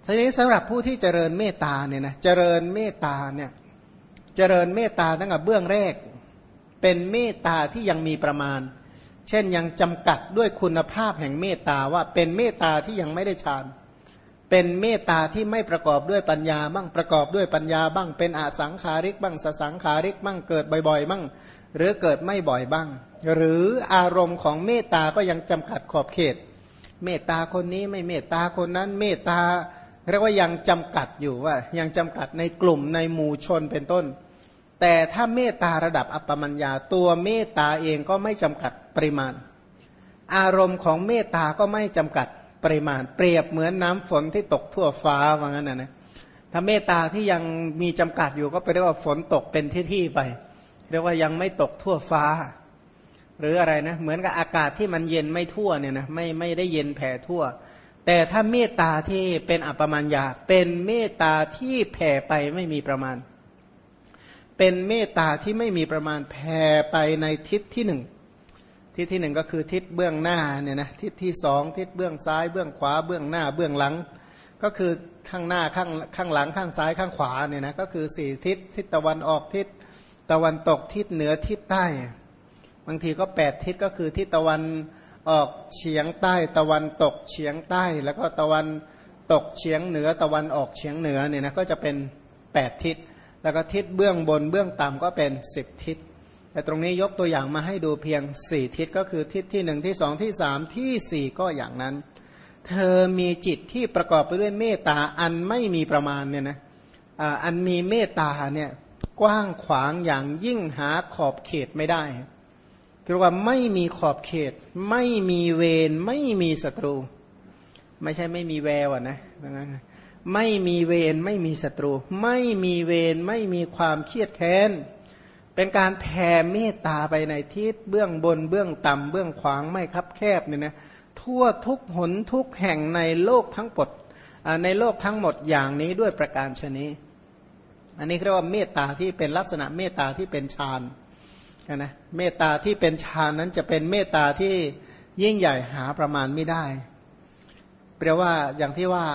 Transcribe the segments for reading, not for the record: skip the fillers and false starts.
ทีนี้สำหรับผู้ที่เจริญเมตตาเนี่ยนะเจริญเมตตาเนี่ยเจริญเมตตาตั้งแต่เบื้องแรกเป็นเมตตาที่ยังมีประมาณเช่นยังจำกัดด้วยคุณภาพแห่งเมตตาว่าเป็นเมตตาที่ยังไม่ได้ฌานเป็นเมตตาที่ไม่ประกอบด้วยปัญญาบ้างประกอบด้วยปัญญาบ้างเป็นอสังขาริกบ้างสสังขาริกบ้างเกิดบ่อยๆบ้างหรือเกิดไม่บ่อยบ้างหรืออารมณ์ของเมตตาก็ยังจำกัดขอบเขตเมตตาคนนี้ไม่เมตตาคนนั้นเมตตาเรียกว่ายังจำกัดอยู่ว่ายังจำกัดในกลุ่มในหมู่ชนเป็นต้นแต่ถ้าเมตตาระดับอัปปมัญญาตัวเมตตาเองก็ไม่จำกัดปริมาณอารมณ์ของเมตตาก็ไม่จำกัดปริมาณเปรียบเหมือนน้ำฝนที่ตกทั่วฟ้าว่างั้นนะถ้าเมตตาที่ยังมีจำกัดอยู่ก็เรียกว่าฝนตกเป็นที่ไปเรียกว่ายังไม่ตกทั่วฟ้าหรืออะไรนะเหมือนกับอากาศที่มันเย็นไม่ทั่วเนี่ยนะไม่ได้เย็นแผ่ทั่วแต่ถ้าเมตตาที่เป็นอัปปมัญญาเป็นเมตตาที่แผ่ไปไม่มีประมาณเป็นเมตตาที่ไม่มีประมาณแผ่ไปในทิศที่หนึ่งทิศที่หนึ่งก็คือทิศเบื้องหน้าเนี่ยนะทิศที่สองทิศเบื้องซ้ายเบื้องขวาเบื้องหน้าเบื้องหลังก็คือข้างหน้าข้างหลังข้างซ้ายข้างขวาเนี่ยนะก็คือสี่ทิศทิศตะวันออกทิศตะวันตกทิศเหนือทิศใต้บางทีก็8ทิศก็คือทิศตะวันออกเฉียงใต้ตะวันตกเฉียงใต้แล้วก็ตะวันตกเฉียงเหนือตะวันออกเฉียงเหนือเนี่ยนะก็จะเป็น8ทิศแล้วก็ทิศเบื้องบนเบื้องต่ำก็เป็น10ทิศแต่ตรงนี้ยกตัวอย่างมาให้ดูเพียง4ทิศก็คือทิศที่1ที่2ที่3ที่4ก็อย่างนั้นเธอมีจิตที่ประกอบไปด้วยเมตตาอันไม่มีประมาณเนี่ยนะอันมีเมตตาเนี่ยกว้างขวางอย่างยิ่งหาขอบเขตไม่ได้คือว่าไม่มีขอบเขตไม่มีเวรไม่มีศัตรูไม่ใช่ไม่มีแววนะไม่มีเวรไม่มีศัตรูไม่มีเวรไม่มีความเครียดแค้นเป็นการแผ่เมตตาไปในทิศเบื้องบนเบื้องต่ำเบื้องขวางไม่คับแคบเนี่ยนะทั่วทุกหนทุกแห่งในโลกทั้งหมดในโลกทั้งหมดอย่างนี้ด้วยประการฉะนี้อันนี้เรียกว่าเมตตาที่เป็นลักษณะเมตตาที่เป็นฌานนะเมตตาที่เป็นฌานนั้นจะเป็นเมตตาที่ยิ่งใหญ่หาประมาณไม่ได้แปลว่าอย่างที่ว่า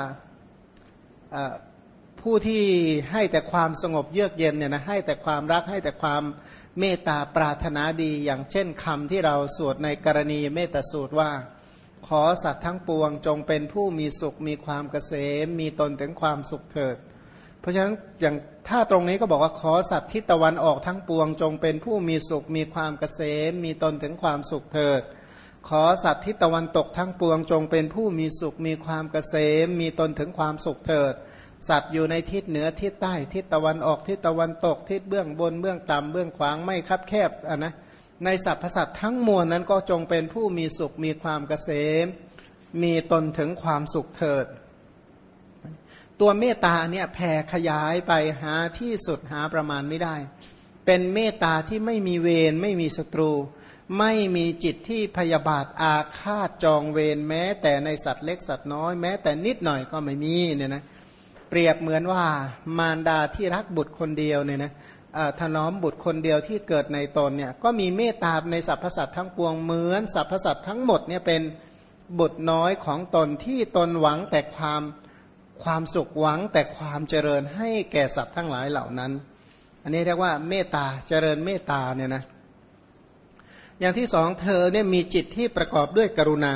ผู้ที่ให้แต่ความสงบเยือกเย็นเนี่ยนะให้แต่ความรักให้แต่ความเมตตาปรารถนาดีอย่างเช่นคำที่เราสวดในกรณีเมตตาสูตรว่าขอสัตว์ทั้งปวงจงเป็นผู้มีสุขมีความเกษมมีตนถึงความสุขเถิดเพราะฉะนั้นอย่างถ้าตรงนี้ก็บอกว่าขอสัตว์ทิศตะวันออกทั้งปวงจงเป็นผู้มีสุขมีความเกษมมีตนถึงความสุขเถิดขอสัตว์ทิศตะวันตกทั้งปวงจงเป็นผู้มีสุขมีความเกษมมีตนถึงความสุขเถิดสัตว์อยู่ในทิศเหนือทิศใต้ทิศตะวันออกทิศตะวันตกทิศเบื้องบนเบื้องต่ำเบื้องขวางไม่คับแคบนะในสรรพสัตว์ทั้งมวลนั้นก็จงเป็นผู้มีสุขมีความเกษมมีตนถึงความสุขเถิดตัวเมตตาเนี่ยแผ่ขยายไปหาที่สุดหาประมาณไม่ได้เป็นเมตตาที่ไม่มีเวรไม่มีศัตรูไม่มีจิตที่พยาบาทอาฆาตจองเวรแม้แต่ในสัตว์เล็กสัตว์น้อยแม้แต่นิดหน่อยก็ไม่มีเนี่ยนะเปรียบเหมือนว่ามารดาที่รักบุตรคนเดียวเนี่ยนะถนอมบุตรคนเดียวที่เกิดในตนเนี่ยก็มีเมตตาในสรรพสัตว์ทั้งปวงเหมือนสรรพสัตว์ทั้งหมดเนี่ยเป็นบุตรน้อยของตนที่ตนหวังแต่ความสุขหวังแต่ความเจริญให้แก่สัตว์ทั้งหลายเหล่านั้นอันนี้เรียกว่าเมตตาเจริญเมตตาเนี่ยนะอย่างที่สองเธอเนี่ยมีจิตที่ประกอบด้วยกรุณา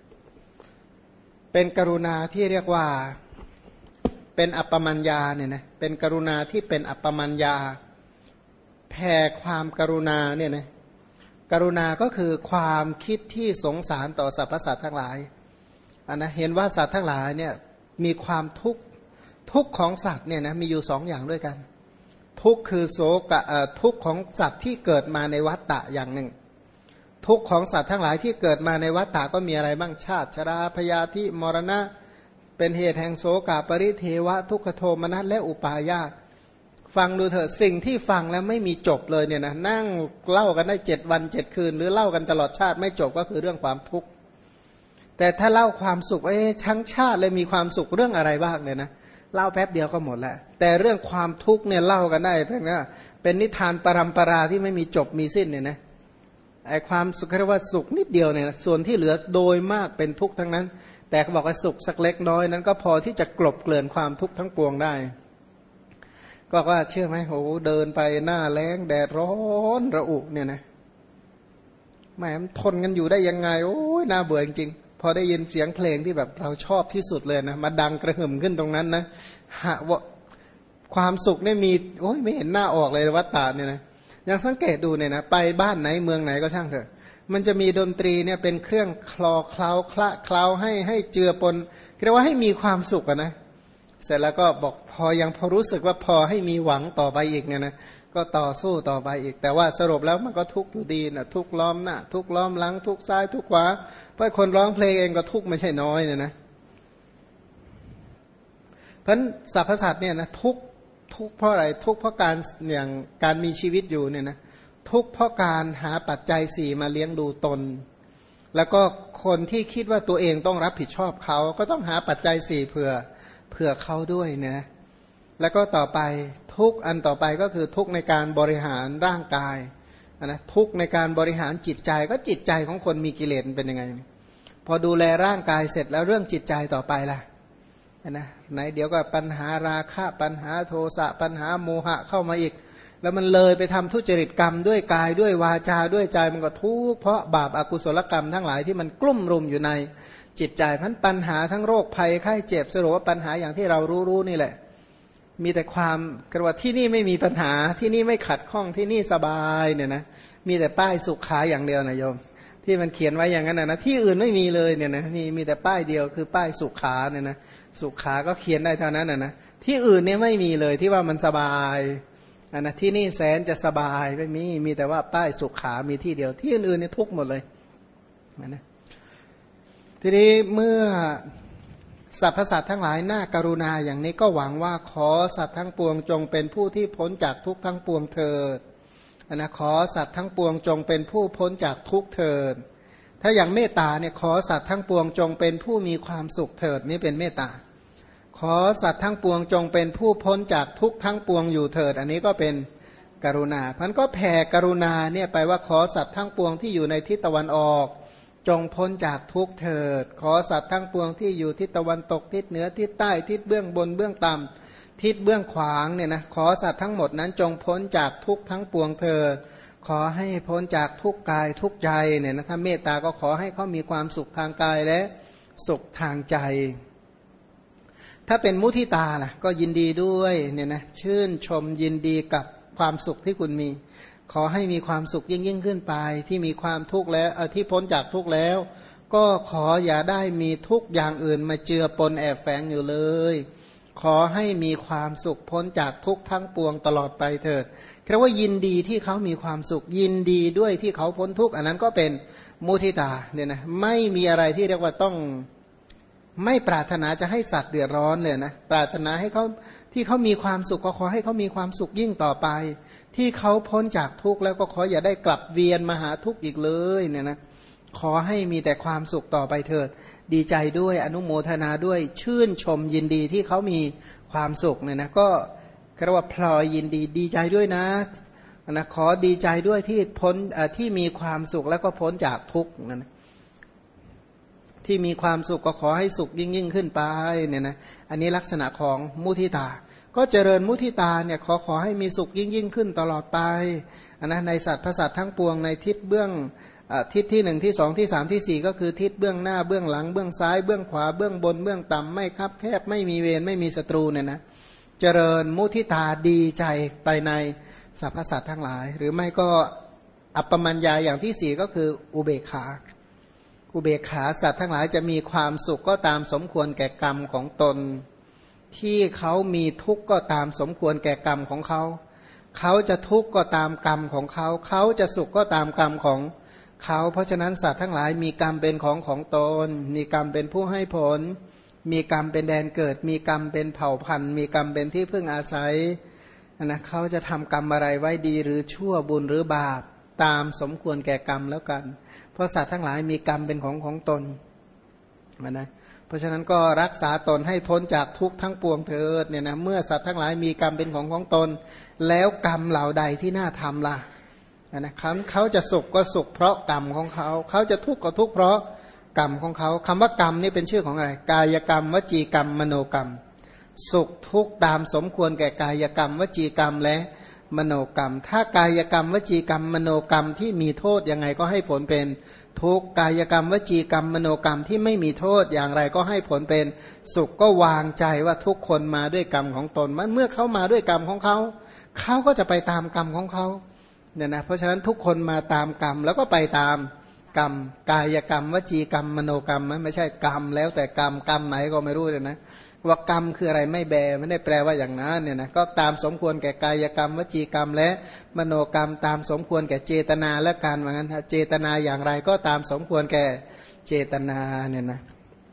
เป็นกรุณาที่เรียกว่าเป็นอัปปมัญญาเนี่ยนะเป็นกรุณาที่เป็นอัปปมัญญาแผ่ความกรุณาเนี่ยนะกรุณาก็คือความคิดที่สงสารต่อสรรพสัตว์ทั้งหลายนะเห็นว่าสัตว์ทั้งหลายเนี่ยมีความทุกข์ของสัตว์เนี่ยนะมีอยู่2อย่างด้วยกันทุกข์คือโศกทุกข์ของสัตว์ที่เกิดมาในวัฏฏะอย่างหนึ่งทุกข์ของสัตว์ทั้งหลายที่เกิดมาในวัฏฏะก็มีอะไรบ้างชาติชราพยาธิมรณะเป็นเหตุแห่งโศกปริเทวะทุกขโทมนัสและอุปาญาตฟังดูเถอะสิ่งที่ฟังแล้วไม่มีจบเลยเนี่ยนะนั่งเล่ากันได้7 วัน7 คืนหรือเล่ากันตลอดชาติไม่จบก็คือเรื่องความทุกข์แต่ถ้าเล่าความสุขทั้งชาติเลยมีความสุขเรื่องอะไรบ้างเนี่ยนะเล่าแป๊บเดียวก็หมดแล้วแต่เรื่องความทุกข์เนี่ยเล่ากันได้เพียงนะเป็นนิทานปรัมปราที่ไม่มีจบมีสิ้นเนี่ยนะไอ้ความสุขเรียกว่าสุขนิดเดียวเนี่ยส่วนที่เหลือโดยมากเป็นทุกข์ทั้งนั้นแต่เขาบอกว่าสุขสักเล็กน้อยนั้นก็พอที่จะกลบเกลื่อนความทุกข์ทั้งปวงได้ก็บอกว่าเชื่อไหมโอ้เดินไปหน้าแล้งแดดร้อนระอุเนี่ยนะแหมทนกันอยู่ได้ยังไงโอ้ยน่าเบื่อจริงๆพอได้ยินเสียงเพลงที่แบบเราชอบที่สุดเลยนะมาดังกระหึ่มขึ้นตรงนั้นนะหะว่าความสุขเนี่ยมีโอ้ยไม่เห็นหน้าออกเลยวัฏฏะเนี่ยนะยังสังเกตดูเนี่ยนะไปบ้านไหนเมืองไหนก็ช่างเถอะมันจะมีดนตรีเนี่ยเป็นเครื่องคลอเคล้าคละเคล้าให้เจือปนเรียกว่าให้มีความสุขนะเสร็จแล้วก็บอกพอรู้สึกว่าพอให้มีหวังต่อไปอีกเนี่ยนะก็ต่อสู้ต่อไปอีกแต่ว่าสรุปแล้วมันก็ทุกข์อยู่ดีนะทุกข์ล้อมหน้าทุกข์ล้อมหลังทุกข์ซ้ายทุกข์ขวาเพราะคนร้องเพลงเองก็ทุกข์ไม่ใช่น้อยเนี่ยนะเพราะสรรพสัตว์เนี่ยนะทุกข์เพราะอะไรทุกข์เพราะการอย่างการมีชีวิตอยู่เนี่ยนะทุกข์เพราะการหาปัจจัยสี่มาเลี้ยงดูตนแล้วก็คนที่คิดว่าตัวเองต้องรับผิดชอบเขาก็ต้องหาปัจจัยสี่เผื่อเขาด้วยเนี่ยนะแล้วก็ต่อไปทุกอันต่อไปก็คือทุกในการบริหารร่างกายนะทุกในการบริหารจิตใจก็จิตใจของคนมีกิเลสเป็นยังไงพอดูแลร่างกายเสร็จแล้วเรื่องจิตใจต่อไปล่ะนะไหนเดี๋ยวก็ปัญหาราคะปัญหาโทสะปัญหาโมหะเข้ามาอีกแล้วมันเลยไปทำทุจริตกรรมด้วยกายด้วยวาจาด้วยใจมันก็ทุกข์เพราะบาปอกุศลกรรมทั้งหลายที่มันกลุ่มรุมอยู่ในจิตใจพันปัญหาทั้งโรคภัยไข้เจ็บสรุปว่าปัญหาอย่างที่เรารู้นี่แหละมีแต่ความกระว่าที่นี่ไม่มีปัญหาที่นี่ไม่ขัดข้องที่นี่สบายเนี่ยนะมีแต่ป้ายสุขาอย่างเดียวนะโยมที่มันเขียนไว้อย่างนั้นนะที่อื่นไม่มีเลยเนี่ยนะมีแต่ป้ายเดียวคือป้ายสุขาเนี่ยนะสุขาก็เขียนได้เท่านั้นนะที่อื่นเนี่ยไม่มีเลยที่ว่ามันสบายนะที่นี่แสนจะสบายไม่มีแต่ว่าป้ายสุขามีที่เดียวที่อื่นๆเนี่ยทุกหมดเลยนะทีนี้เมื่อสรรพสัตว์ทั้งหลายน่ากรุณาอย่างนี้ก็หวังว่าขอสัตว์ทั้งปวงจงเป็นผู้ที่พ้นจากทุกข์ทั้งปวงเถิดนะขอสัตว์ทั้งปวงจงเป็นผู้พ้นจากทุกข์เถิดถ้าอย่างเมตตาเนี่ยขอสัตว์ทั้งปวงจงเป็นผู้มีความสุขเถิดนี่เป็นเมตตาขอสัตว์ทั้งปวงจงเป็นผู้พ้นจากทุกข์ทั้งปวงอยู่เถิดอันนี้ก็เป็นกรุณามันก็แผ่กรุณาเนี่ยไปว่าขอสัตว์ทั้งปวงที่อยู่ในทิศตะวันออกจงพ้นจากทุกข์เถิดขอสัตว์ทั้งปวงที่อยู่ทิศตะวันตกทิศเหนือทิศใต้ทิศเบื้องบนเบื้องต่ำทิศเบื้องขวางเนี่ยนะขอสัตว์ทั้งหมดนั้นจงพ้นจากทุกข์ทั้งปวงเถิดขอให้พ้นจากทุกข์กายทุกข์ใจเนี่ยนะถ้าเมตตาก็ขอให้เขามีความสุขทางกายและสุขทางใจถ้าเป็นมุทิตาล่ะก็ยินดีด้วยเนี่ยนะชื่นชมยินดีกับความสุขที่คุณมีขอให้มีความสุขยิ่งขึ้นไปที่มีความทุกข์แล้วที่พ้นจากทุกข์แล้วก็ขออย่าได้มีทุกข์อย่างอื่นมาเจือปนแอบแฝงอยู่เลยขอให้มีความสุขพ้นจากทุกข์ทั้งปวงตลอดไปเถิดแค่ว่ายินดีที่เขามีความสุขยินดีด้วยที่เขาพ้นทุกข์อันนั้นก็เป็นมุทิตาเนี่ยนะไม่มีอะไรที่เรียกว่าต้องไม่ปรารถนาจะให้สัตว์เดือดร้อนเลยนะปรารถนาให้เขาที่เขามีความสุขก็ขอให้เขามีความสุขยิ่งต่อไปที่เขาพ้นจากทุกข์แล้วก็ขออย่าได้กลับเวียนมาหาทุกข์อีกเลยเนี่ยนะขอให้มีแต่ความสุขต่อไปเถิดดีใจด้วยอนุโมทนาด้วยชื่นชมยินดีที่เขามีความสุขเนี่ยนะก็เรียกว่าพลอยยินดีดีใจด้วยนะขอดีใจด้วยที่พ้นที่มีความสุขแล้วก็พ้นจากทุกข์นั่นที่มีความสุขก็ขอให้สุขยิ่งขึ้นไปเนี่ยนะอันนี้ลักษณะของมุทิตาก็เจริญมุทิตาเนี่ยขอให้มีสุขยิ่งขึ้นตลอดไปนะในสัตว์พระสัตว์ทั้งปวงในทิศเบื้องทิศที่1ที่2ที่3ที่4ก็คือทิศเบื้องหน้าเบื้องหลังเบื้องซ้ายเบื้องขวาเบื้องบนเบื้องต่ำไม่คับแคบไม่มีเวรไม่มีศัตรูเนี่ยนะเจริญมุทิตาดีใจไปในสรรพสัตว์ทั้งหลายหรือไม่ก็อัปปมัญญาอย่างที่4ก็คืออุเบกขาอุเบกขาสัตว์ทั้งหลายจะมีความสุขก็ตามสมควรแก่กรรมของตนที่เขามีทุกข์ก็ตามสมควรแก่กรรมของเขาเขาจะทุกข์ก็ตามกรรมของเขาเขาจะสุขก็ตามกรรมของเขาเพราะฉะนั้นสัตว์ทั้งหลายมีกรรมเป็นของตนมีกรรมเป็นผู้ให้ผลมีกรรมเป็นแดนเกิดมีกรรมเป็นเผ่าพันธุ์มีกรรมเป็นที่พึ่งอาศัยนะเขาจะทำกรรมอะไรไว้ดีหรือชั่วบุญหรือบาปตามสมควรแก่กรรมแล้วกันเพราะสัตว์ทั้งหลายมีกรรมเป็นของตนนะเพราะฉะนั้นก็รักษาตนให้พ้นจากทุกข์ทั้งปวงเถิดเนี่ยนะเมื่อสัตว์ทั้งหลายมีกรรมเป็นของตนแล้วกรรมเหล่าใดที่น่าทำล่ะนะเขาจะสุขก็สุขเพราะกรรมของเขาเขาจะทุกข์ก็ทุกข์เพราะกรรมของเขาคำว่ากรรมนี่เป็นชื่อของอะไรกายกรรมวจีกรรมมโนกรรมสุขทุกข์ตามสมควรแก่กายกรรมวจีกรรมและมโนกรรมถ้ากายกรรมวจีกรรมมโนกรรมที่มีโทษยังไงก็ให้ผลเป็นทุกข์กายกรรมวจีกรรมมโนกรรมที่ไม่มีโทษอย่างไรก็ให้ผลเป็นสุขก็วางใจว่าทุกคนมาด้วยกรรมของตนเมื่อเขามาด้วยกรรมของเขาเขาก็จะไปตามกรรมของเขาเนี่ยนะเพราะฉะนั้นทุกคนมาตามกรรมแล้วก็ไปตามกรรมกายกรรมวจีกรรมมโนกรรมไม่ใช่กรรมแล้วแต่กรรมไหนก็ไม่รู้เลยนะว่ากรรมคืออะไรไม่ไม่ได้แปลว่าอย่างนั้นเนี่ยนะก็ตามสมควรแก่กายกรรมวจีกรรมและมโนกรรมตามสมควรแก่เจตนาและการว่างั้นเจตนาอย่างไรก็ตามสมควรแก่เจตนาเนี่ยนะ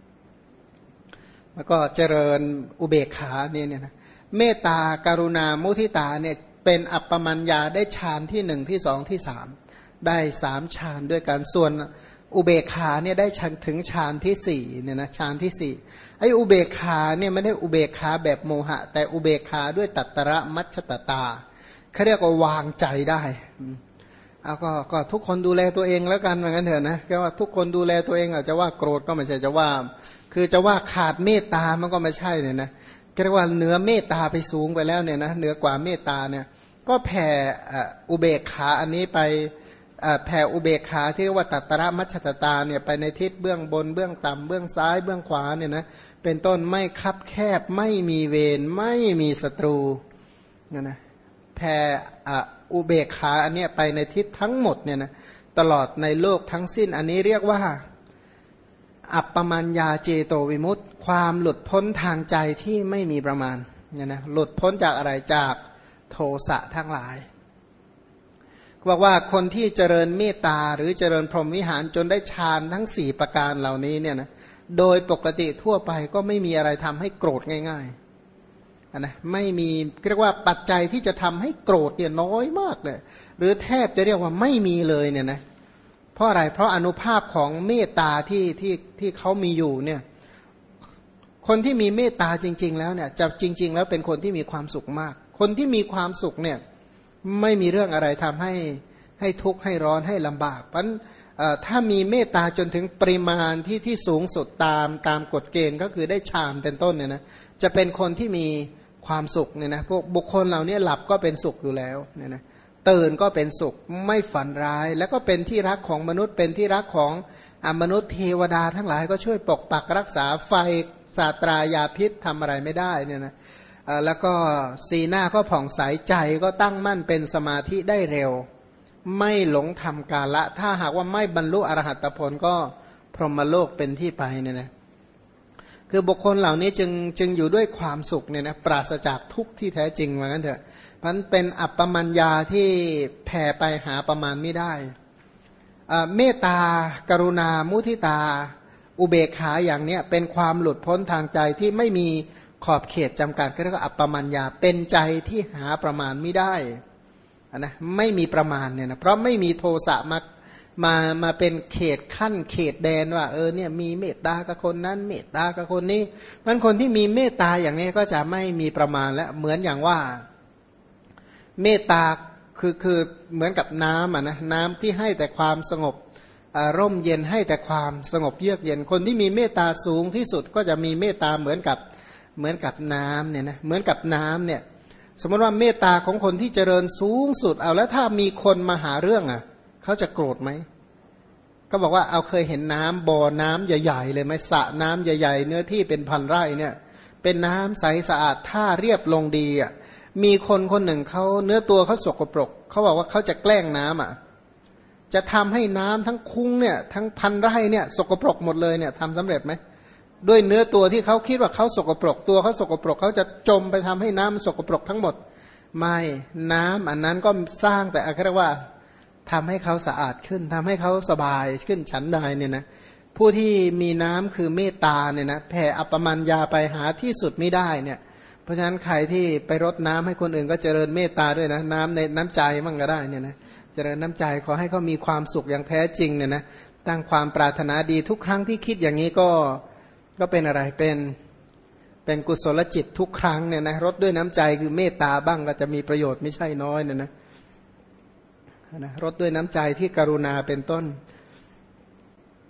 แล้วก็เจริญอุเบกขาเนี่ยนะเมตตากรุณามุทิตาเนี่ยเป็นอัปปมัญญาได้ฌานที่หนึ่งที่สองที่สามได้สามฌานด้วยกันส่วนอุเบกขาเนี่ยได้ถึงฌานที่สี่เนี่ยนะฌานที่สี่ไอ้อุเบกขาเนี่ยไม่ได้อุเบกขาแบบโมหะแต่อุเบกขาด้วยตัตระมัชฌตตาเขาเรียกว่าวางใจได้เอาก็ทุกคนดูแลตัวเองแล้วกันเหมือนกันเถอะนะแค่ว่าทุกคนดูแลตัวเองอาจจะว่าโกรธก็ไม่ใช่จะว่าคือจะว่าขาดเมตตามันก็ไม่ใช่เนี่ยนะเรียกว่าเหนือเมตตาไปสูงไปแล้วเนี่ยนะเหนือกว่าเมตตาเนี่ยก็แผ่อุเบกขาอันนี้ไปแผ่อุเบกขาที่เรียกว่าตัตระมัชฌตตาเนี่ยไปในทิศเบื้องบนเบื้องต่ำเบื้องซ้ายเบื้องขวาเนี่ยนะเป็นต้นไม่คับแคบไม่มีเวรไม่มีศัตรูนะแผ่อุเบกขาอันนี้ไปในทิศทั้งหมดเนี่ยนะตลอดในโลกทั้งสิ้นอันนี้เรียกว่าอัปปมัญญาเจโตวิมุตติความหลุดพ้นทางใจที่ไม่มีประมาณเนี่ยนะหลุดพ้นจากอะไรจากโทสะทั้งหลายบอกว่าคนที่เจริญเมตตาหรือเจริญพรหมวิหารจนได้ฌานทั้ง4ประการเหล่านี้เนี่ยนะโดยปกติทั่วไปก็ไม่มีอะไรทำให้โกรธง่ายๆนะไม่มีเรียกว่าปัจจัยที่จะทำให้โกรธเนี่ยน้อยมากเลยหรือแทบจะเรียกว่าไม่มีเลยเนี่ยนะเพราะอะไรเพราะอนุภาพของเมตตาที่เขามีอยู่เนี่ยคนที่มีเมตตาจริงๆแล้วเนี่ยจะจริงๆแล้วเป็นคนที่มีความสุขมากคนที่มีความสุขเนี่ยไม่มีเรื่องอะไรทำให้ทุกข์ให้ร้อนให้ลำบากเพราะถ้ามีเมตตาจนถึงปริมาณที่สูงสุดตามกฎเกณฑ์ก็คือได้ฌานเป็นต้นเนี่ยนะจะเป็นคนที่มีความสุขเนี่ยนะพวกบุคคลเหล่านี้หลับก็เป็นสุขอยู่แล้วเนี่ยนะตื่นก็เป็นสุขไม่ฝันร้ายแล้วก็เป็นที่รักของมนุษย์เป็นที่รักของมนุษย์เทวดาทั้งหลายก็ช่วยปกปักรักษาไฟศาสตรายาพิษทำอะไรไม่ได้เนี่ยนะแล้วก็สีหน้าก็ผ่องใสใจก็ตั้งมั่นเป็นสมาธิได้เร็วไม่หลงทำกาละถ้าหากว่าไม่บรรลุอรหัตผลก็พรหมโลกเป็นที่ไปเนี่ยนะคือบุคคลเหล่านี้จึงอยู่ด้วยความสุขเนี่ยนะปราศจากทุกข์ที่แท้จริงว่างั้นเถอะมันเป็นอัปปมัญญาที่แผ่ไปหาประมาณไม่ได้เมตตากรุณามุทิตาอุเบกขาอย่างเนี้ยเป็นความหลุดพ้นทางใจที่ไม่มีขอบเขตจำกัดก็เรียกว่าอัปปมัญญาเป็นใจที่หาประมาณไม่ได้นะไม่มีประมาณเนี่ยนะเพราะไม่มีโทสะมาเป็นเขตขั้นเขตแดนว่าเนี่ยมีเมตตากับคนนั้นเมตตากับคนนี้มันคนที่มีเมตตาอย่างนี้ก็จะไม่มีประมาณและเหมือนอย่างว่าเมตตาคือเหมือนกับน้ำนะน้ำที่ให้แต่ความสงบร่มเย็นให้แต่ความสงบเยือกเย็นคนที่มีเมตตาสูงที่สุดก็จะมีเมตตาเหมือนกับน้ำเนี่ยนะเหมือนกับน้ำเนี่ยสมมติว่าเมตตาของคนที่เจริญสูงสุดเอาแล้วถ้ามีคนมาหาเรื่องเขาจะโกรธไหมก็บอกว่าเอาเคยเห็นน้ำบ่อน้ำใหญ่ๆเลยไหมสระน้ำใหญ่ๆเนื้อที่เป็นพันไร่เนี่ยเป็นน้ำใสสะอาดท่าเรียบลงดีมีคนคนหนึ่งเขาเนื้อตัวเขาสกปรกเขาบอกว่าเขาจะแกล้งน้ำจะทำให้น้ำทั้งคุ้งเนี่ยทั้งพันไร่เนี่ยสกปรกหมดเลยเนี่ยทำสำเร็จไหมด้วยเนื้อตัวที่เขาคิดว่าเขาสกปรกตัวเขาสกปรกเขาจะจมไปทำให้น้ำสกปรกทั้งหมดไม่น้ำอันนั้นก็สร้างแต่อะไรเรียกว่าทำให้เขาสะอาดขึ้นทำให้เขาสบายขึ้นฉันใดเนี่ยนะผู้ที่มีน้ำคือเมตตาเนี่ยนะแผ่อัปปมัญญาไปหาที่สุดไม่ได้เนี่ยเพราะฉะนั้นใครที่ไปรดน้ำให้คนอื่นก็เจริญเมตตาด้วยนะน้ำในน้ำใจมั่งก็ได้เนี่ยนะเจริญน้ำใจขอให้เขามีความสุขอย่างแท้จริงเนี่ยนะตั้งความปรารถนาดีทุกครั้งที่คิดอย่างนี้ก็เป็นอะไรเป็นกุศลจิตทุกครั้งเนี่ยนะรดด้วยน้ำใจคือเมตตาบ้างก็จะมีประโยชน์ไม่ใช่น้อยเนี่ยนะรดด้วยน้ำใจที่กรุณาเป็นต้น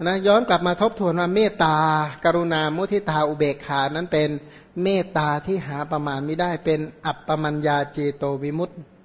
นะย้อนกลับมาทบทวนว่าเมตตากรุณามุทิตาอุเบกขานั้นเป็นเมตตาที่หาประมาณไม่ได้เป็นอัปปมัญญาเจโตวิมุตติ